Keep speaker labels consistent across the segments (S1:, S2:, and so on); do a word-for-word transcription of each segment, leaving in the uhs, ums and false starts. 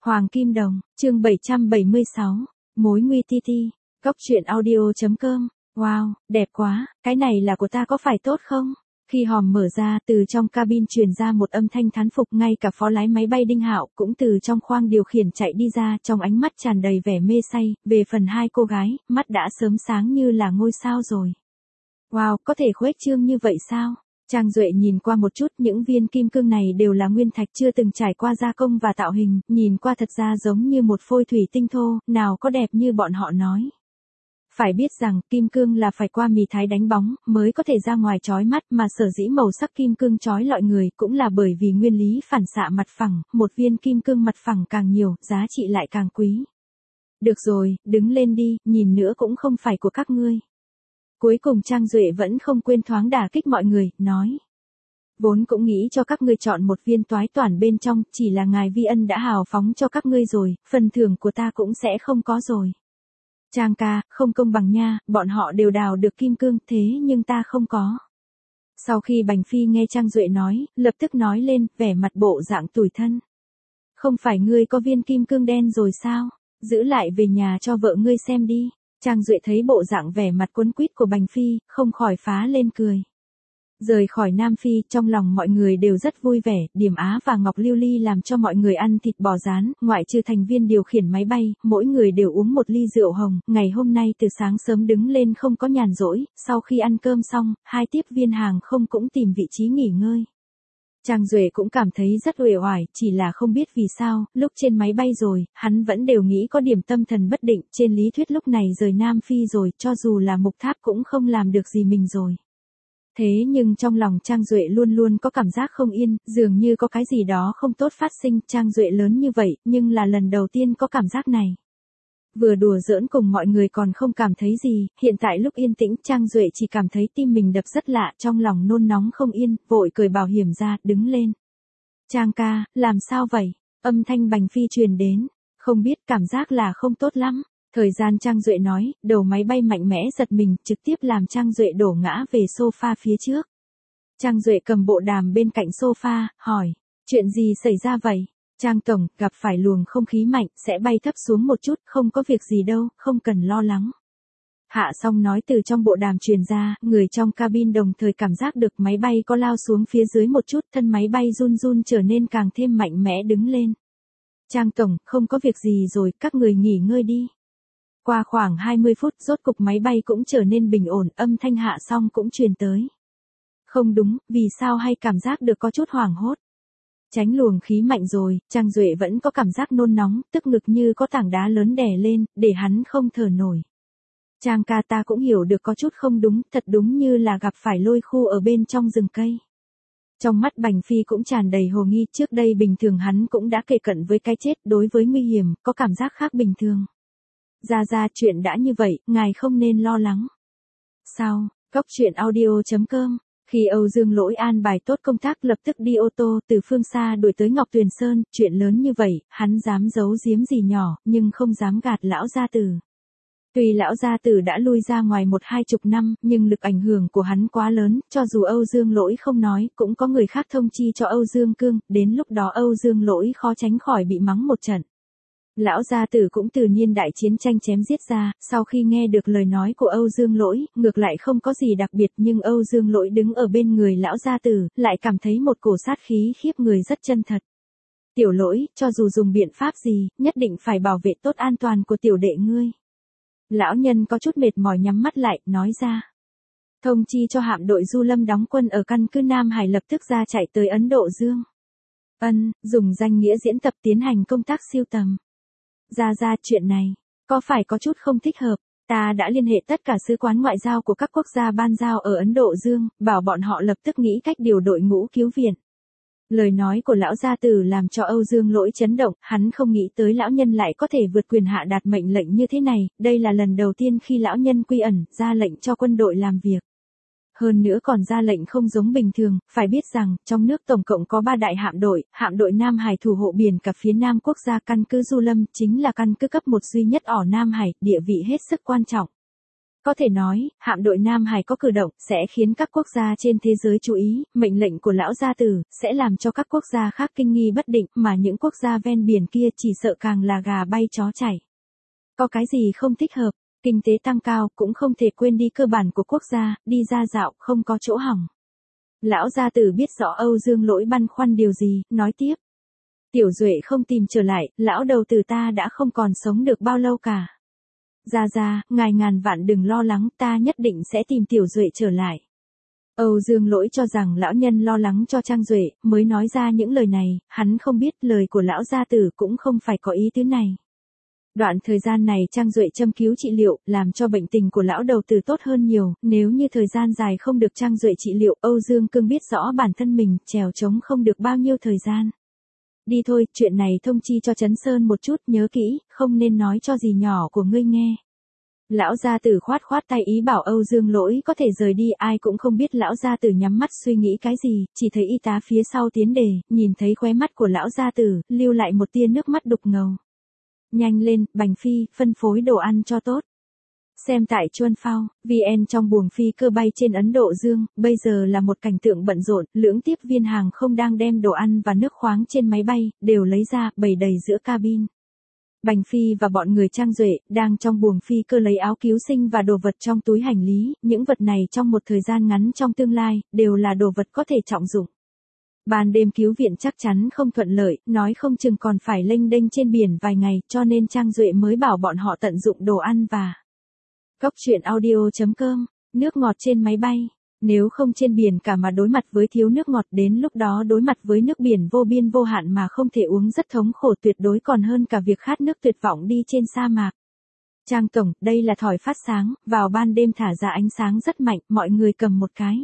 S1: Hoàng Kim Đồng, chương bảy trăm bảy mươi sáu, mối nguy ti ti, góc truyện audio.com, wow, đẹp quá, cái này là của ta có phải tốt không? Khi hòm mở ra, từ trong cabin truyền ra một âm thanh thán phục, ngay cả phó lái máy bay Đinh Hạo cũng từ trong khoang điều khiển chạy đi ra, trong ánh mắt tràn đầy vẻ mê say. Về phần hai cô gái, mắt đã sớm sáng như là ngôi sao rồi. Wow, có thể khuếch trương như vậy sao? Trang Duệ nhìn qua một chút, những viên kim cương này đều là nguyên thạch chưa từng trải qua gia công và tạo hình, nhìn qua thật ra giống như một phôi thủy tinh thô, nào có đẹp như bọn họ nói. Phải biết rằng, kim cương là phải qua mì thái đánh bóng, mới có thể ra ngoài chói mắt, mà sở dĩ màu sắc kim cương chói lọi người cũng là bởi vì nguyên lý phản xạ mặt phẳng, một viên kim cương mặt phẳng càng nhiều, giá trị lại càng quý. Được rồi, đứng lên đi, nhìn nữa cũng không phải của các ngươi. Cuối cùng Trang Duệ vẫn không quên thoáng đả kích mọi người, nói. Vốn cũng nghĩ cho các ngươi chọn một viên toái toản bên trong, chỉ là ngài vi ân đã hào phóng cho các ngươi rồi, phần thưởng của ta cũng sẽ không có rồi. Trang ca, không công bằng nha, bọn họ đều đào được kim cương, thế nhưng ta không có. Sau khi Bành Phi nghe Trang Duệ nói, lập tức nói lên, vẻ mặt bộ dạng tủi thân. Không phải ngươi có viên kim cương đen rồi sao? Giữ lại về nhà cho vợ ngươi xem đi. Trang Duệ thấy bộ dạng vẻ mặt quấn quýt của Bành Phi, không khỏi phá lên cười. Rời khỏi Nam Phi, trong lòng mọi người đều rất vui vẻ, Điểm Á và Ngọc Lưu Ly làm cho mọi người ăn thịt bò rán, ngoại trừ thành viên điều khiển máy bay, mỗi người đều uống một ly rượu hồng, ngày hôm nay từ sáng sớm đứng lên không có nhàn rỗi, sau khi ăn cơm xong, hai tiếp viên hàng không cũng tìm vị trí nghỉ ngơi. Trang Duệ cũng cảm thấy rất uể oải, chỉ là không biết vì sao, lúc trên máy bay rồi, hắn vẫn đều nghĩ có điểm tâm thần bất định, trên lý thuyết lúc này rời Nam Phi rồi, cho dù là Mục Tháp cũng không làm được gì mình rồi. Thế nhưng trong lòng Trang Duệ luôn luôn có cảm giác không yên, dường như có cái gì đó không tốt phát sinh, Trang Duệ lớn như vậy, nhưng là lần đầu tiên có cảm giác này. Vừa đùa giỡn cùng mọi người còn không cảm thấy gì, hiện tại lúc yên tĩnh Trang Duệ chỉ cảm thấy tim mình đập rất lạ, trong lòng nôn nóng không yên, vội cởi bảo hiểm ra, đứng lên. Trang ca, làm sao vậy? Âm thanh Bành Phi truyền đến, không biết cảm giác là không tốt lắm. Thời gian Trang Duệ nói, đầu máy bay mạnh mẽ giật mình, trực tiếp làm Trang Duệ đổ ngã về sofa phía trước. Trang Duệ cầm bộ đàm bên cạnh sofa, hỏi, chuyện gì xảy ra vậy? Trang tổng, gặp phải luồng không khí mạnh, sẽ bay thấp xuống một chút, không có việc gì đâu, không cần lo lắng. Hạ xong nói từ trong bộ đàm truyền ra, người trong cabin đồng thời cảm giác được máy bay có lao xuống phía dưới một chút, thân máy bay run run trở nên càng thêm mạnh mẽ đứng lên. Trang tổng, không có việc gì rồi, các người nghỉ ngơi đi. Qua khoảng hai mươi phút, rốt cục máy bay cũng trở nên bình ổn, âm thanh hạ xong cũng truyền tới. Không đúng, vì sao hay cảm giác được có chút hoảng hốt. Tránh luồng khí mạnh rồi, Trang Duệ vẫn có cảm giác nôn nóng, tức ngực như có tảng đá lớn đè lên, để hắn không thở nổi. Trang ca, ta cũng hiểu được có chút không đúng, thật đúng như là gặp phải lôi khu ở bên trong rừng cây. Trong mắt Bành Phi cũng tràn đầy hồ nghi, trước đây bình thường hắn cũng đã kề cận với cái chết, đối với nguy hiểm, có cảm giác khác bình thường. Ra ra, chuyện đã như vậy, ngài không nên lo lắng. Sao, góc truyện audio.com. Khi Âu Dương Lỗi an bài tốt công tác lập tức đi ô tô từ phương xa đuổi tới Ngọc Tuyền Sơn, chuyện lớn như vậy, hắn dám giấu giếm gì nhỏ, nhưng không dám gạt lão gia tử. Tuy lão gia tử đã lui ra ngoài một hai chục năm, nhưng lực ảnh hưởng của hắn quá lớn, cho dù Âu Dương Lỗi không nói, cũng có người khác thông chi cho Âu Dương Cương, đến lúc đó Âu Dương Lỗi khó tránh khỏi bị mắng một trận. Lão gia tử cũng từ niên đại chiến tranh chém giết ra, sau khi nghe được lời nói của Âu Dương Lỗi, ngược lại không có gì đặc biệt, nhưng Âu Dương Lỗi đứng ở bên người lão gia tử, lại cảm thấy một cổ sát khí khiếp người rất chân thật. Tiểu Lỗi, cho dù dùng biện pháp gì, nhất định phải bảo vệ tốt an toàn của tiểu đệ ngươi. Lão nhân có chút mệt mỏi nhắm mắt lại, nói ra. Thông chi cho hạm đội Du Lâm đóng quân ở căn cứ Nam Hải lập tức ra chạy tới Ấn Độ Dương. Ân, dùng danh nghĩa diễn tập tiến hành công tác siêu tầm. Ra ra, chuyện này, có phải có chút không thích hợp, ta đã liên hệ tất cả sứ quán ngoại giao của các quốc gia ban giao ở Ấn Độ Dương, bảo bọn họ lập tức nghĩ cách điều đội ngũ cứu viện. Lời nói của lão gia tử làm cho Âu Dương Lỗi chấn động, hắn không nghĩ tới lão nhân lại có thể vượt quyền hạ đạt mệnh lệnh như thế này, đây là lần đầu tiên khi lão nhân quy ẩn, ra lệnh cho quân đội làm việc. Hơn nữa còn ra lệnh không giống bình thường, phải biết rằng, trong nước tổng cộng có ba đại hạm đội, hạm đội Nam Hải thủ hộ biển cả phía Nam quốc gia, căn cứ Du Lâm, chính là căn cứ cấp một duy nhất ở Nam Hải, địa vị hết sức quan trọng. Có thể nói, hạm đội Nam Hải có cử động sẽ khiến các quốc gia trên thế giới chú ý, mệnh lệnh của lão gia tử sẽ làm cho các quốc gia khác kinh nghi bất định, mà những quốc gia ven biển kia chỉ sợ càng là gà bay chó chảy. Có cái gì không thích hợp, kinh tế tăng cao cũng không thể quên đi cơ bản của quốc gia, đi ra dạo không có chỗ hỏng. Lão gia tử biết rõ Âu Dương Lỗi băn khoăn điều gì, nói tiếp. Tiểu Duệ không tìm trở lại, lão đầu tử ta đã không còn sống được bao lâu cả. Gia Gia, ngài ngàn vạn đừng lo lắng, ta nhất định sẽ tìm Tiểu Duệ trở lại. Âu Dương Lỗi cho rằng lão nhân lo lắng cho Trang Duệ, mới nói ra những lời này, hắn không biết lời của lão gia tử cũng không phải có ý tứ này. Đoạn thời gian này Trang Duệ châm cứu trị liệu, làm cho bệnh tình của lão đầu tử tốt hơn nhiều, nếu như thời gian dài không được Trang Duệ trị liệu, Âu Dương Cương biết rõ bản thân mình, trèo trống không được bao nhiêu thời gian. Đi thôi, chuyện này thông chi cho Trấn Sơn một chút, nhớ kỹ, không nên nói cho gì nhỏ của ngươi nghe. Lão gia tử khoát khoát tay ý bảo Âu Dương Lỗi có thể rời đi, ai cũng không biết lão gia tử nhắm mắt suy nghĩ cái gì, chỉ thấy y tá phía sau tiến đề, nhìn thấy khóe mắt của lão gia tử, lưu lại một tia nước mắt đục ngầu. Nhanh lên, Bành Phi, phân phối đồ ăn cho tốt. Xem tại Chuan Phao, vê en trong buồng phi cơ bay trên Ấn Độ Dương, bây giờ là một cảnh tượng bận rộn, lưỡng tiếp viên hàng không đang đem đồ ăn và nước khoáng trên máy bay, đều lấy ra, bày đầy giữa cabin. Bành Phi và bọn người Trang Duệ, đang trong buồng phi cơ lấy áo cứu sinh và đồ vật trong túi hành lý, những vật này trong một thời gian ngắn trong tương lai, đều là đồ vật có thể trọng dụng. Ban đêm cứu viện chắc chắn không thuận lợi, nói không chừng còn phải lênh đênh trên biển vài ngày, cho nên Trang Duệ mới bảo bọn họ tận dụng đồ ăn và Cóc truyện audio chấm com, nước ngọt trên máy bay. Nếu không trên biển cả mà đối mặt với thiếu nước ngọt, đến lúc đó đối mặt với nước biển vô biên vô hạn mà không thể uống rất thống khổ, tuyệt đối còn hơn cả việc khát nước tuyệt vọng đi trên sa mạc. Trang tổng, đây là thỏi phát sáng, vào ban đêm thả ra ánh sáng rất mạnh, mọi người cầm một cái.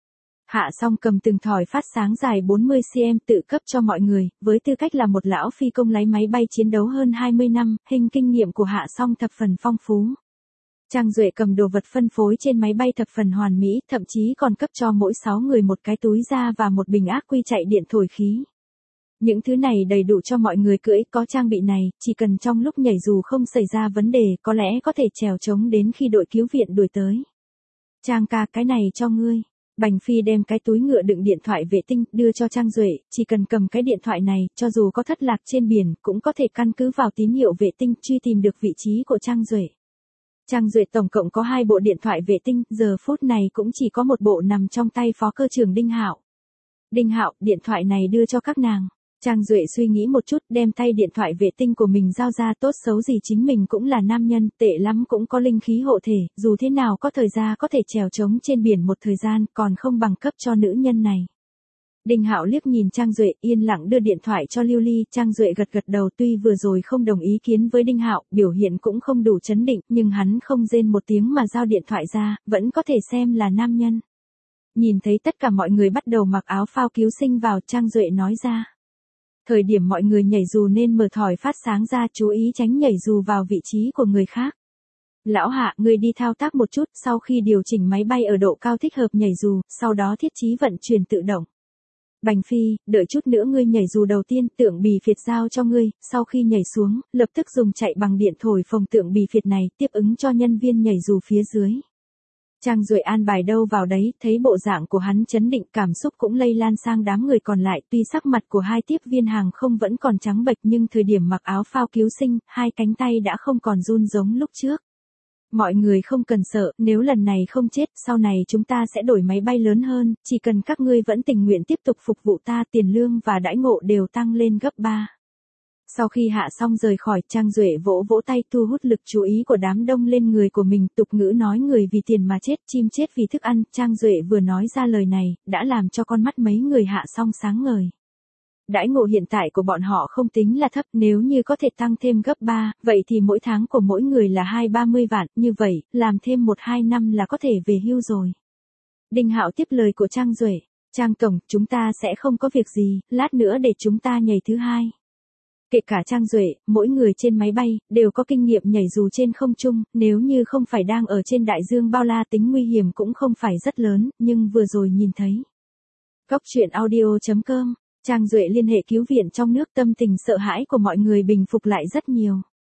S1: Hạ Song cầm từng thỏi phát sáng dài bốn mươi xăng-ti-mét tự cấp cho mọi người, với tư cách là một lão phi công lái máy bay chiến đấu hơn hai mươi năm, hình kinh nghiệm của Hạ Song thập phần phong phú. Trang Duệ cầm đồ vật phân phối trên máy bay thập phần hoàn mỹ, thậm chí còn cấp cho mỗi sáu người một cái túi da và một bình ác quy chạy điện thổi khí. Những thứ này đầy đủ cho mọi người cưỡi, có trang bị này, chỉ cần trong lúc nhảy dù không xảy ra vấn đề, có lẽ có thể trèo trống đến khi đội cứu viện đuổi tới. Trang ca, cái này cho ngươi. Bành Phi đem cái túi ngựa đựng điện thoại vệ tinh, đưa cho Trang Duệ, chỉ cần cầm cái điện thoại này, cho dù có thất lạc trên biển, cũng có thể căn cứ vào tín hiệu vệ tinh truy tìm được vị trí của Trang Duệ. Trang Duệ tổng cộng có hai bộ điện thoại vệ tinh, giờ phút này cũng chỉ có một bộ nằm trong tay phó cơ trưởng Đinh Hạo. Đinh Hạo, điện thoại này đưa cho các nàng. Trang Duệ suy nghĩ một chút, đem tay điện thoại vệ tinh của mình giao ra, tốt xấu gì chính mình cũng là nam nhân, tệ lắm cũng có linh khí hộ thể, dù thế nào có thời gian có thể trèo trống trên biển một thời gian, còn không bằng cấp cho nữ nhân này. Đinh Hạo liếc nhìn Trang Duệ, yên lặng đưa điện thoại cho Lưu Ly, Trang Duệ gật gật đầu, tuy vừa rồi không đồng ý kiến với Đinh Hạo, biểu hiện cũng không đủ chấn định, nhưng hắn không rên một tiếng mà giao điện thoại ra, vẫn có thể xem là nam nhân. Nhìn thấy tất cả mọi người bắt đầu mặc áo phao cứu sinh vào, Trang Duệ nói ra. Thời điểm mọi người nhảy dù nên mở thỏi phát sáng ra, chú ý tránh nhảy dù vào vị trí của người khác. Lão Hạ, người đi thao tác một chút, sau khi điều chỉnh máy bay ở độ cao thích hợp nhảy dù, sau đó thiết trí vận chuyển tự động. Bành Phi, đợi chút nữa ngươi nhảy dù đầu tiên, tượng bì phiệt giao cho ngươi, sau khi nhảy xuống, lập tức dùng chạy bằng điện thổi phồng tượng bì phiệt này, tiếp ứng cho nhân viên nhảy dù phía dưới. Trang Duệ an bài đâu vào đấy, thấy bộ dạng của hắn chấn định, cảm xúc cũng lây lan sang đám người còn lại, tuy sắc mặt của hai tiếp viên hàng không vẫn còn trắng bệch nhưng thời điểm mặc áo phao cứu sinh, hai cánh tay đã không còn run giống lúc trước. Mọi người không cần sợ, nếu lần này không chết, sau này chúng ta sẽ đổi máy bay lớn hơn, chỉ cần các ngươi vẫn tình nguyện tiếp tục phục vụ ta, tiền lương và đãi ngộ đều tăng lên gấp ba. Sau khi Hạ xong rời khỏi, Trang Duệ vỗ vỗ tay thu hút lực chú ý của đám đông lên người của mình, tục ngữ nói người vì tiền mà chết, chim chết vì thức ăn, Trang Duệ vừa nói ra lời này, đã làm cho con mắt mấy người Hạ xong sáng ngời. Đãi ngộ hiện tại của bọn họ không tính là thấp, nếu như có thể tăng thêm gấp ba, vậy thì mỗi tháng của mỗi người là hai ba mươi vạn, như vậy, làm thêm một hai năm là có thể về hưu rồi. Đinh Hạo tiếp lời của Trang Duệ, Trang tổng, chúng ta sẽ không có việc gì, lát nữa để chúng ta nhảy thứ hai. Kể cả Trang Duệ, mỗi người trên máy bay, đều có kinh nghiệm nhảy dù trên không trung, nếu như không phải đang ở trên đại dương bao la tính nguy hiểm cũng không phải rất lớn, nhưng vừa rồi nhìn thấy. Cóc truyện audio chấm com, Trang Duệ liên hệ cứu viện trong nước, tâm tình sợ hãi của mọi người bình phục lại rất nhiều.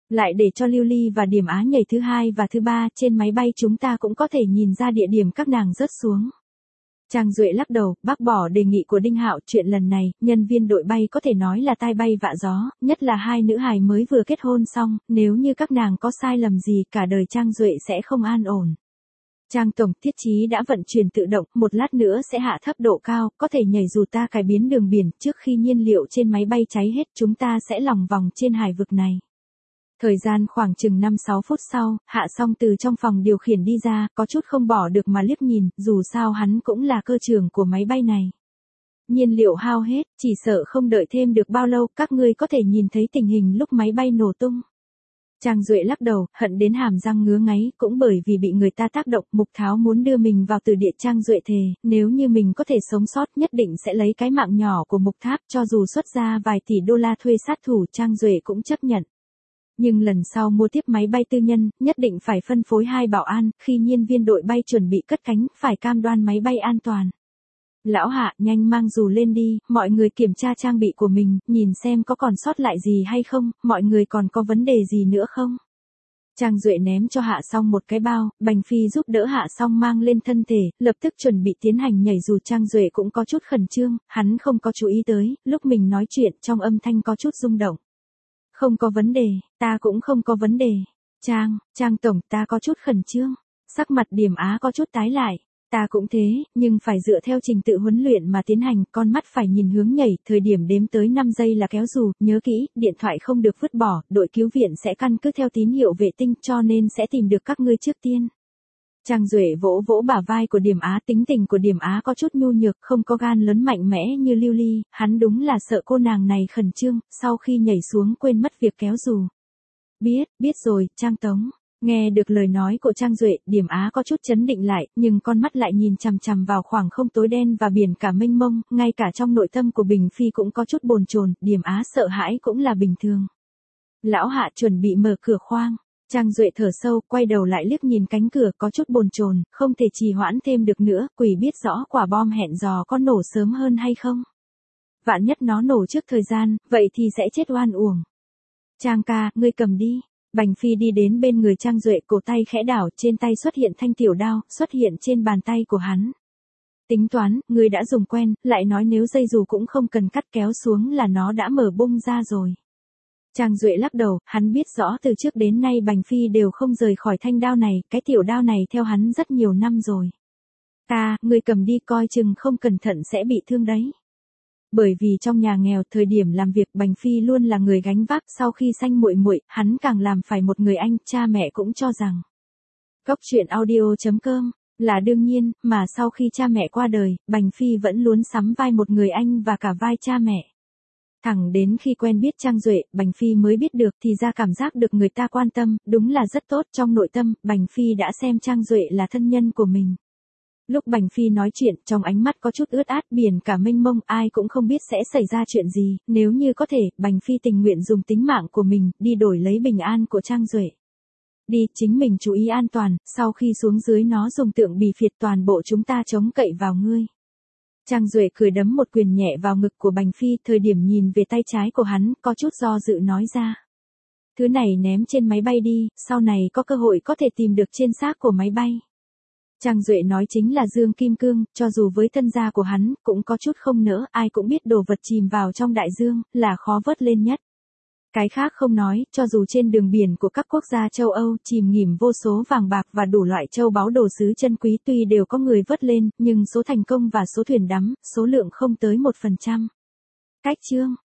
S1: Lại để cho Lưu Ly và Điểm Á nhảy thứ hai và thứ ba, trên máy bay chúng ta cũng có thể nhìn ra địa điểm các nàng rớt xuống. Trang Duệ lắc đầu, bác bỏ đề nghị của Đinh Hạo, chuyện lần này, nhân viên đội bay có thể nói là tai bay vạ gió, nhất là hai nữ hài mới vừa kết hôn xong, nếu như các nàng có sai lầm gì cả đời Trang Duệ sẽ không an ổn. Trang tổng, thiết trí đã vận chuyển tự động, một lát nữa sẽ hạ thấp độ cao, có thể nhảy dù ta cải biến đường biển, trước khi nhiên liệu trên máy bay cháy hết chúng ta sẽ lòng vòng trên hải vực này. Thời gian khoảng chừng năm sáu phút sau, Hạ Song từ trong phòng điều khiển đi ra, có chút không bỏ được mà liếc nhìn, dù sao hắn cũng là cơ trưởng của máy bay này. Nhiên liệu hao hết, chỉ sợ không đợi thêm được bao lâu, các ngươi có thể nhìn thấy tình hình lúc máy bay nổ tung. Trang Duệ lắc đầu, hận đến hàm răng ngứa ngáy, cũng bởi vì bị người ta tác động, Mục Tháo muốn đưa mình vào từ địa. Trang Duệ thề, nếu như mình có thể sống sót nhất định sẽ lấy cái mạng nhỏ của Mục Tháp, cho dù xuất ra vài tỷ đô la thuê sát thủ Trang Duệ cũng chấp nhận. Nhưng lần sau mua tiếp máy bay tư nhân, nhất định phải phân phối hai bảo an, khi nhân viên đội bay chuẩn bị cất cánh, phải cam đoan máy bay an toàn. Lão Hạ, nhanh mang dù lên đi, mọi người kiểm tra trang bị của mình, nhìn xem có còn sót lại gì hay không, mọi người còn có vấn đề gì nữa không. Trang Duệ ném cho Hạ Song một cái bao, Bành Phi giúp đỡ Hạ Song mang lên thân thể, lập tức chuẩn bị tiến hành nhảy dù. Trang Duệ cũng có chút khẩn trương, hắn không có chú ý tới, lúc mình nói chuyện trong âm thanh có chút rung động. Không có vấn đề, ta cũng không có vấn đề. Trang, Trang tổng, ta có chút khẩn trương. Sắc mặt Điểm Á có chút tái lại. Ta cũng thế, nhưng phải dựa theo trình tự huấn luyện mà tiến hành, con mắt phải nhìn hướng nhảy, thời điểm đếm tới năm giây là kéo dù, nhớ kỹ, điện thoại không được vứt bỏ, đội cứu viện sẽ căn cứ theo tín hiệu vệ tinh, cho nên sẽ tìm được các ngươi trước tiên. Trang Duệ vỗ vỗ bả vai của Điểm Á, tính tình của Điểm Á có chút nhu nhược, không có gan lớn mạnh mẽ như Lưu Ly, hắn đúng là sợ cô nàng này khẩn trương, sau khi nhảy xuống quên mất việc kéo dù. Biết, biết rồi, Trang Tống. Nghe được lời nói của Trang Duệ, Điểm Á có chút chấn định lại, nhưng con mắt lại nhìn chằm chằm vào khoảng không tối đen và biển cả mênh mông, ngay cả trong nội tâm của Bình Phi cũng có chút bồn chồn, Điểm Á sợ hãi cũng là bình thường. Lão Hạ chuẩn bị mở cửa khoang. Trang Duệ thở sâu, quay đầu lại liếc nhìn cánh cửa, có chút bồn chồn, không thể trì hoãn thêm được nữa, quỷ biết rõ quả bom hẹn dò có nổ sớm hơn hay không. Vạn nhất nó nổ trước thời gian, vậy thì sẽ chết oan uổng. Trang ca, ngươi cầm đi. Bành Phi đi đến bên người Trang Duệ, cổ tay khẽ đảo, trên tay xuất hiện thanh tiểu đao, xuất hiện trên bàn tay của hắn. Tính toán, ngươi đã dùng quen, lại nói nếu dây dù cũng không cần cắt, kéo xuống là nó đã mở bung ra rồi. Trang Duệ lắc đầu, hắn biết rõ từ trước đến nay Bành Phi đều không rời khỏi thanh đao này, cái tiểu đao này theo hắn rất nhiều năm rồi. Ta, ngươi cầm đi, coi chừng không cẩn thận sẽ bị thương đấy. Bởi vì trong nhà nghèo, thời điểm làm việc Bành Phi luôn là người gánh vác, sau khi sanh muội muội, hắn càng làm phải một người anh, cha mẹ cũng cho rằng. Góc truyện audio chấm com là đương nhiên, mà sau khi cha mẹ qua đời, Bành Phi vẫn luôn sắm vai một người anh và cả vai cha mẹ. Thẳng đến khi quen biết Trang Duệ, Bành Phi mới biết được thì ra cảm giác được người ta quan tâm, đúng là rất tốt. Trong nội tâm, Bành Phi đã xem Trang Duệ là thân nhân của mình. Lúc Bành Phi nói chuyện, trong ánh mắt có chút ướt át, biển cả mênh mông, ai cũng không biết sẽ xảy ra chuyện gì, nếu như có thể, Bành Phi tình nguyện dùng tính mạng của mình, đi đổi lấy bình an của Trang Duệ. Đi, chính mình chú ý an toàn, sau khi xuống dưới nó dùng tượng bì phiệt toàn bộ chúng ta chống cậy vào ngươi. Trang Duệ cười đấm một quyền nhẹ vào ngực của Bành Phi, thời điểm nhìn về tay trái của hắn, có chút do dự nói ra. Thứ này ném trên máy bay đi, sau này có cơ hội có thể tìm được trên xác của máy bay. Trang Duệ nói chính là Dương Kim Cương, cho dù với thân gia của hắn, cũng có chút không nỡ, ai cũng biết đồ vật chìm vào trong đại dương, là khó vớt lên nhất. Cái khác không nói, cho dù trên đường biển của các quốc gia châu Âu chìm nghỉm vô số vàng bạc và đủ loại châu báu đồ sứ chân quý tuy đều có người vớt lên, nhưng số thành công và số thuyền đắm, số lượng không tới một phần trăm. Cách chương